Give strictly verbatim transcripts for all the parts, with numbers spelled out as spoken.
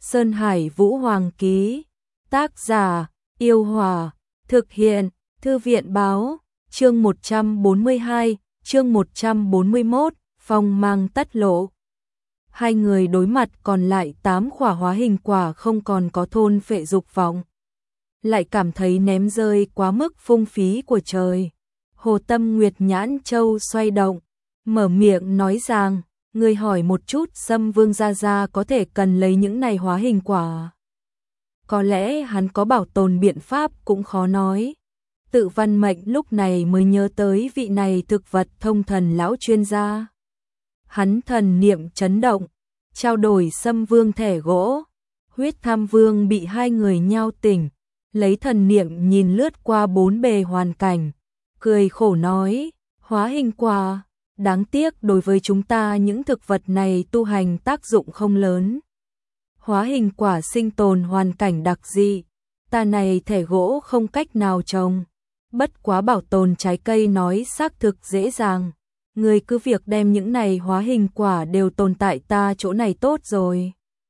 Sơn Hải Vũ Hoàng ký. Tác giả, Yêu Hòa. Thực hiện, Thư viện báo. Chương một trăm bốn mươi hai, chương một trăm bốn mươi mốt, phong mang tất lộ. Hai người đối mặt, còn lại tám khỏa hóa hình quả không còn có thôn phệ dục vọng. Lại cảm thấy ném rơi quá mức phung phí của trời. Hồ Tâm Nguyệt nhãn châu xoay động, mở miệng nói rằng, người hỏi một chút Sâm Vương gia gia có thể cần lấy những này hóa hình quả. Có lẽ hắn có bảo tồn biện pháp cũng khó nói. Tự Văn Mệnh lúc này mới nhớ tới vị này thực vật thông thần lão chuyên gia. Hắn thần niệm chấn động, trao đổi Sâm Vương thẻ gỗ. Huyết Tham Vương bị hai người nhao tỉnh, lấy thần niệm nhìn lướt qua bốn bề hoàn cảnh, cười khổ nói, hóa hình quả, đáng tiếc đối với chúng ta những thực vật này tu hành tác dụng không lớn. Hóa hình quả sinh tồn hoàn cảnh đặc dị, ta này thẻ gỗ không cách nào trồng, bất quá bảo tồn trái cây nói xác thực dễ dàng. Người cứ việc đem những này hóa hình quả đều tồn tại ta chỗ này tốt rồi.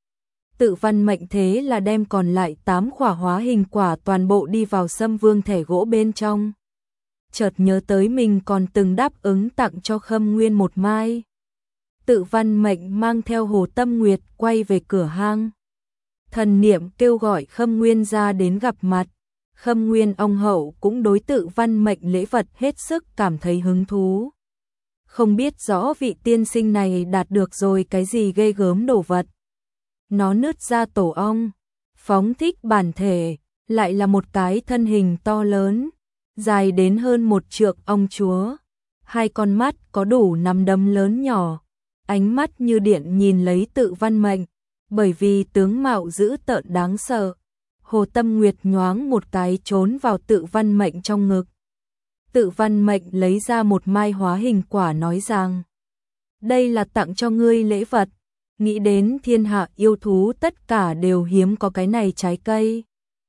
Tự Văn Mệnh thế là đem còn lại tám khỏa hóa hình quả toàn bộ đi vào Sâm Vương thẻ gỗ bên trong. Chợt nhớ tới mình còn từng đáp ứng tặng cho Khâm Nguyên một mai. Tự Văn Mệnh mang theo Hồ Tâm Nguyệt quay về cửa hang. Thần niệm kêu gọi Khâm Nguyên ra đến gặp mặt. Khâm Nguyên ông hậu cũng đối Tự Văn Mệnh lễ vật hết sức cảm thấy hứng thú. Không biết rõ vị tiên sinh này đạt được rồi cái gì ghê gớm đồ vật. Nó nứt ra tổ ong, phóng thích bản thể, lại là một cái thân hình to lớn, dài đến hơn một trượng ong chúa. Hai con mắt có đủ nắm đấm lớn nhỏ, ánh mắt như điện nhìn lấy Tự Văn Mệnh, bởi vì tướng mạo dữ tợn đáng sợ. Hồ Tâm Nguyệt nhoáng một cái trốn vào Tự Văn Mệnh trong ngực. Tự Văn Mệnh lấy ra một mai hóa hình quả nói rằng, đây là tặng cho ngươi lễ vật, nghĩ đến thiên hạ yêu thú tất cả đều hiếm có cái này trái cây.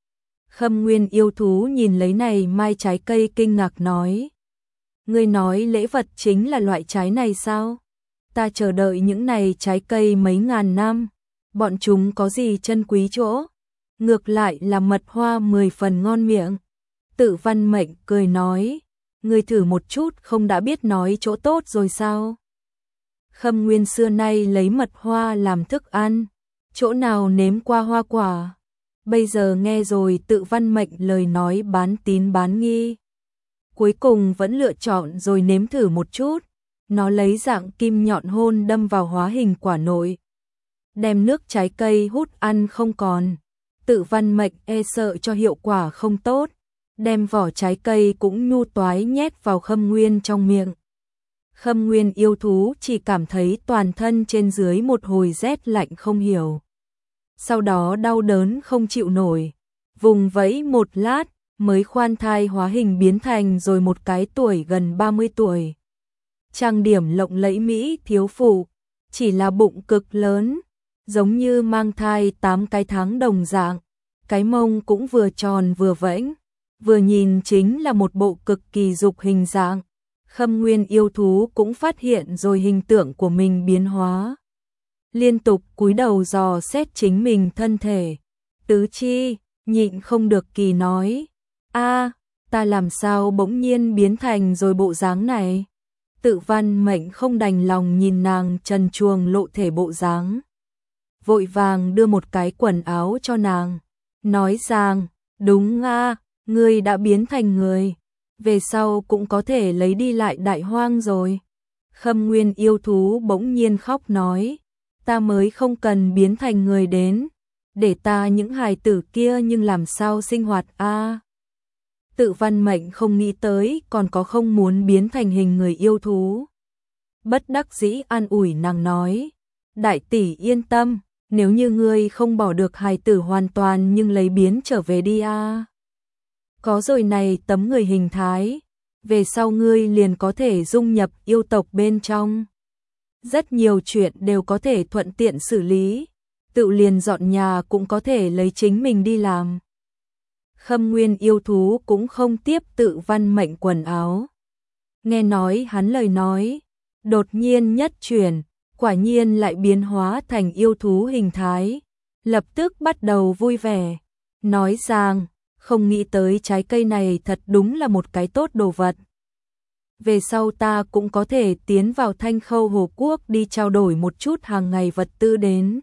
Khâm Nguyên yêu thú nhìn lấy này mai trái cây kinh ngạc nói, ngươi nói lễ vật chính là loại trái này sao? Ta chờ đợi những này trái cây mấy ngàn năm, bọn chúng có gì chân quý chỗ? Ngược lại là mật hoa mười phần ngon miệng. Tự Văn Mệnh cười nói, ngươi thử một chút không đã biết nói chỗ tốt rồi sao? Khâm Nguyên xưa nay lấy mật hoa làm thức ăn, chỗ nào nếm qua hoa quả. Bây giờ nghe rồi Tự Văn Mệnh lời nói bán tín bán nghi. Cuối cùng vẫn lựa chọn rồi nếm thử một chút. Nó lấy dạng kim nhọn hôn đâm vào hóa hình quả nội, đem nước trái cây hút ăn không còn. Tự Văn Mệnh e sợ cho hiệu quả không tốt, đem vỏ trái cây cũng nhu toái nhét vào Khâm Nguyên trong miệng. Khâm Nguyên yêu thú chỉ cảm thấy toàn thân trên dưới một hồi rét lạnh không hiểu. Sau đó đau đớn không chịu nổi, vùng vẫy một lát mới khoan thai hóa hình biến thành rồi một cái tuổi gần ba mươi tuổi. Trang điểm lộng lẫy mỹ thiếu phụ, chỉ là bụng cực lớn, giống như mang thai tám cái tháng đồng dạng, cái mông cũng vừa tròn vừa vẫy, vừa nhìn chính là một bộ cực kỳ dục hình dạng. Khâm Nguyên yêu thú cũng phát hiện rồi hình tượng của mình biến hóa. Liên tục cúi đầu dò xét chính mình thân thể. Tứ chi, nhịn không được kỳ nói, a, ta làm sao bỗng nhiên biến thành rồi bộ dáng này? Tự Văn Mệnh không đành lòng nhìn nàng trần truồng lộ thể bộ dáng. Vội vàng đưa một cái quần áo cho nàng, nói rằng, đúng a, ngươi đã biến thành người, về sau cũng có thể lấy đi lại đại hoang rồi. Khâm Nguyên yêu thú bỗng nhiên khóc nói, ta mới không cần biến thành người đến, để ta những hài tử kia nhưng làm sao sinh hoạt a. Tự Văn Mệnh không nghĩ tới còn có không muốn biến thành hình người yêu thú. Bất đắc dĩ an ủi nàng nói, đại tỷ yên tâm, nếu như ngươi không bỏ được hài tử hoàn toàn nhưng lấy biến trở về đi a. Có rồi này tấm người hình thái, về sau ngươi liền có thể dung nhập yêu tộc bên trong. Rất nhiều chuyện đều có thể thuận tiện xử lý, tự liền dọn nhà cũng có thể lấy chính mình đi làm. Khâm Nguyên yêu thú cũng không tiếp Tự Văn Mệnh quần áo. Nghe nói hắn lời nói, đột nhiên nhất chuyển, quả nhiên lại biến hóa thành yêu thú hình thái, lập tức bắt đầu vui vẻ, nói rằng không nghĩ tới trái cây này thật đúng là một cái tốt đồ vật. Về sau ta cũng có thể tiến vào Thanh Khâu Hồ Quốc đi trao đổi một chút hàng ngày vật tư đến.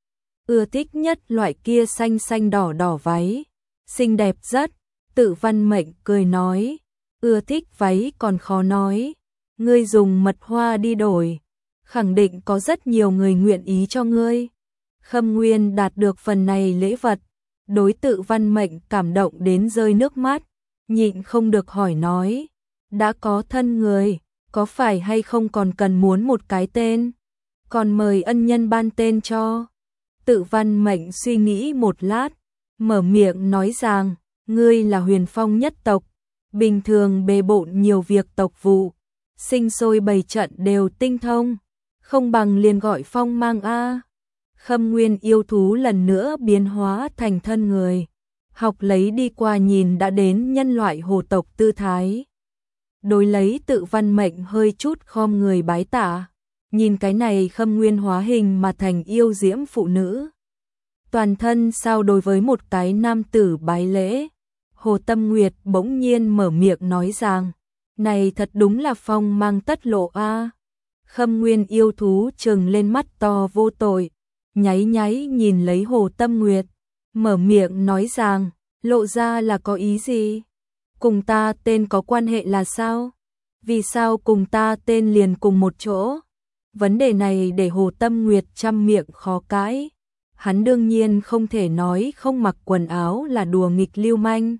Ưa thích nhất loại kia xanh xanh đỏ đỏ váy, xinh đẹp rất. Tự Văn Mệnh cười nói, ưa thích váy còn khó nói, ngươi dùng mật hoa đi đổi, khẳng định có rất nhiều người nguyện ý cho ngươi. Khâm Nguyên đạt được phần này lễ vật, đối Tự Văn Mệnh cảm động đến rơi nước mắt, nhịn không được hỏi nói, đã có thân người, có phải hay không còn cần muốn một cái tên, còn mời ân nhân ban tên cho. Tự Văn Mệnh suy nghĩ một lát, mở miệng nói rằng, ngươi là Huyền Phong nhất tộc, bình thường bề bộn nhiều việc tộc vụ, sinh sôi bày trận đều tinh thông, không bằng liền gọi Phong Mang a. Khâm Nguyên yêu thú lần nữa biến hóa thành thân người, học lấy đi qua nhìn đã đến nhân loại hồ tộc tư thái. Đối lấy Tự Văn Mệnh hơi chút khom người bái tạ, nhìn cái này Khâm Nguyên hóa hình mà thành yêu diễm phụ nữ. Toàn thân sao đối với một cái nam tử bái lễ. Hồ Tâm Nguyệt bỗng nhiên mở miệng nói rằng, này thật đúng là Phong Mang tất lộ a. Khâm Nguyên yêu thú trừng lên mắt to vô tội, nháy nháy nhìn lấy Hồ Tâm Nguyệt, mở miệng nói rằng, lộ ra là có ý gì? Cùng ta tên có quan hệ là sao? Vì sao cùng ta tên liền cùng một chỗ? Vấn đề này để Hồ Tâm Nguyệt trăm miệng khó cãi. Hắn đương nhiên không thể nói không mặc quần áo là đùa nghịch lưu manh,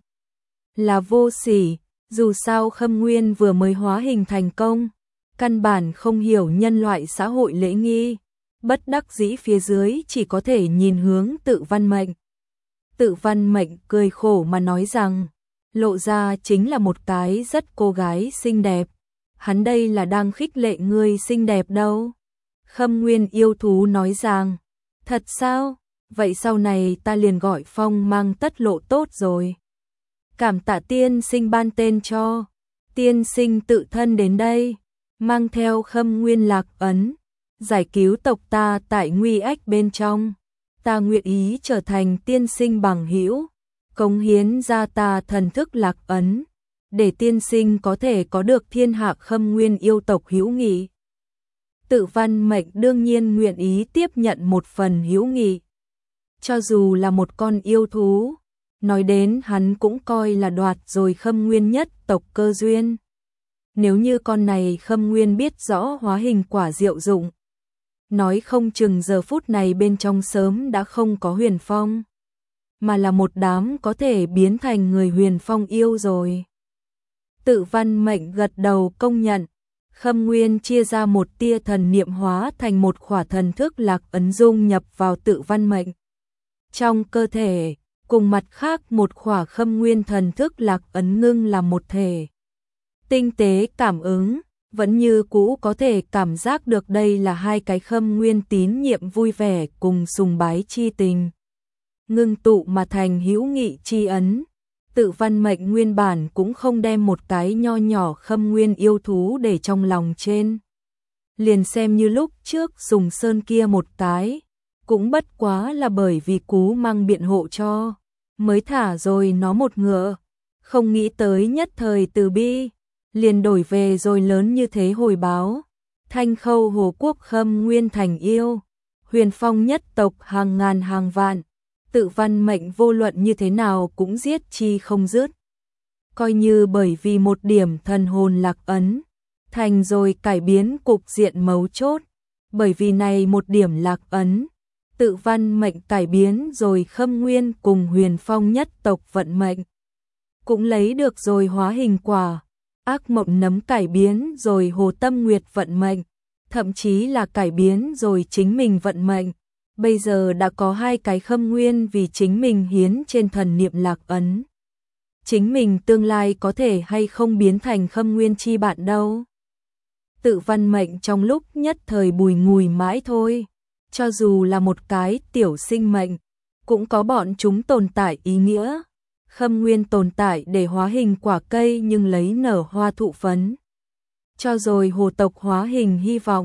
là vô sỉ, dù sao Khâm Nguyên vừa mới hóa hình thành công, căn bản không hiểu nhân loại xã hội lễ nghi, bất đắc dĩ phía dưới chỉ có thể nhìn hướng Tự Văn Mệnh. Tự Văn Mệnh cười khổ mà nói rằng, lộ ra chính là một cái rất cô gái xinh đẹp, hắn đây là đang khích lệ ngươi xinh đẹp đâu. Khâm Nguyên yêu thú nói rằng, thật sao? Vậy sau này ta liền gọi Phong Mang tất lộ tốt rồi. Cảm tạ tiên sinh ban tên cho. Tiên sinh tự thân đến đây, mang theo Khâm Nguyên lạc ấn, giải cứu tộc ta tại nguy ách bên trong. Ta nguyện ý trở thành tiên sinh bằng hữu, cống hiến ra ta thần thức lạc ấn, để tiên sinh có thể có được thiên hạ Khâm Nguyên yêu tộc hữu nghị. Tự Văn Mệnh đương nhiên nguyện ý tiếp nhận một phần hữu nghị. Cho dù là một con yêu thú, nói đến hắn cũng coi là đoạt rồi Khâm Nguyên nhất tộc cơ duyên. Nếu như con này Khâm Nguyên biết rõ hóa hình quả diệu dụng, nói không chừng giờ phút này bên trong sớm đã không có Huyền Phong, mà là một đám có thể biến thành người Huyền Phong yêu rồi. Tự Văn Mệnh gật đầu công nhận, Khâm Nguyên chia ra một tia thần niệm hóa thành một khỏa thần thức lạc ấn dung nhập vào Tự Văn Mệnh. Trong cơ thể, cùng mặt khác một khỏa Khâm Nguyên thần thức lạc ấn ngưng làm một thể. Tinh tế cảm ứng, vẫn như cũ có thể cảm giác được đây là hai cái Khâm Nguyên tín nhiệm vui vẻ cùng sùng bái chi tình. Ngưng tụ mà thành hữu nghị chi ấn. Tự Văn Mệnh nguyên bản cũng không đem một cái nho nhỏ Khâm Nguyên yêu thú để trong lòng trên. Liền xem như lúc trước dùng sơn kia một cái, cũng bất quá là bởi vì Cú Mang biện hộ cho, mới thả rồi nó một ngựa, không nghĩ tới nhất thời từ bi, liền đổi về rồi lớn như thế hồi báo. Thanh Khâu Hồ Quốc Khâm Nguyên thành yêu, Huyền Phong nhất tộc hàng ngàn hàng vạn, Tự Văn Mệnh vô luận như thế nào cũng giết chi không dứt. Coi như bởi vì một điểm thần hồn lạc ấn, thành rồi cải biến cục diện mấu chốt, bởi vì này một điểm lạc ấn, Tự Văn Mệnh cải biến rồi Khâm Nguyên cùng Huyền Phong nhất tộc vận mệnh. Cũng lấy được rồi hóa hình quả, ác mộng nấm cải biến rồi Hồ Tâm Nguyệt vận mệnh, thậm chí là cải biến rồi chính mình vận mệnh. Bây giờ đã có hai cái Khâm Nguyên vì chính mình hiến trên thần niệm lạc ấn. Chính mình tương lai có thể hay không biến thành Khâm Nguyên chi bạn đâu. Tự Văn Mệnh trong lúc nhất thời bùi ngùi mãi thôi. Cho dù là một cái tiểu sinh mệnh, cũng có bọn chúng tồn tại ý nghĩa. Khâm Nguyên tồn tại để hóa hình quả cây nhưng lấy nở hoa thụ phấn. Cho rồi hồ tộc hóa hình hy vọng,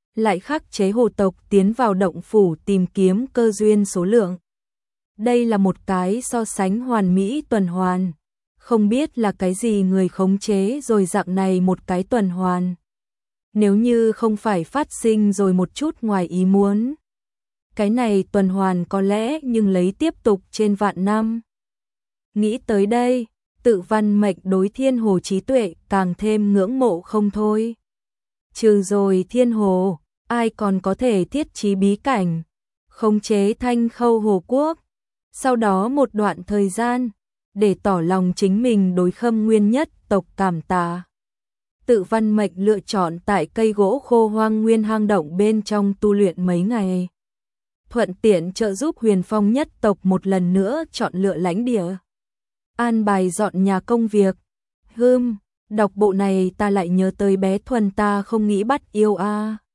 lại khắc chế hồ tộc tiến vào động phủ tìm kiếm cơ duyên số lượng. Đây là một cái so sánh hoàn mỹ tuần hoàn. Không biết là cái gì người khống chế rồi dạng này một cái tuần hoàn. Nếu như không phải phát sinh rồi một chút ngoài ý muốn. Cái này tuần hoàn có lẽ nhưng lấy tiếp tục trên vạn năm. Nghĩ tới đây, Tự Văn Mệnh đối Thiên Hồ trí tuệ càng thêm ngưỡng mộ không thôi. Trừ rồi Thiên Hồ, ai còn có thể thiết trí bí cảnh, khống chế Thanh Khâu Hồ Quốc. Sau đó một đoạn thời gian, để tỏ lòng chính mình đối Khâm Nguyên nhất tộc cảm tạ. Tự Văn Mệnh lựa chọn tại cây gỗ khô hoang nguyên hang động bên trong tu luyện mấy ngày. Thuận tiện trợ giúp Huyền Phong nhất tộc một lần nữa chọn lựa lãnh địa. An bài dọn nhà công việc. Hừm, đọc bộ này ta lại nhớ tới bé Thuần ta không nghĩ bắt yêu a. À.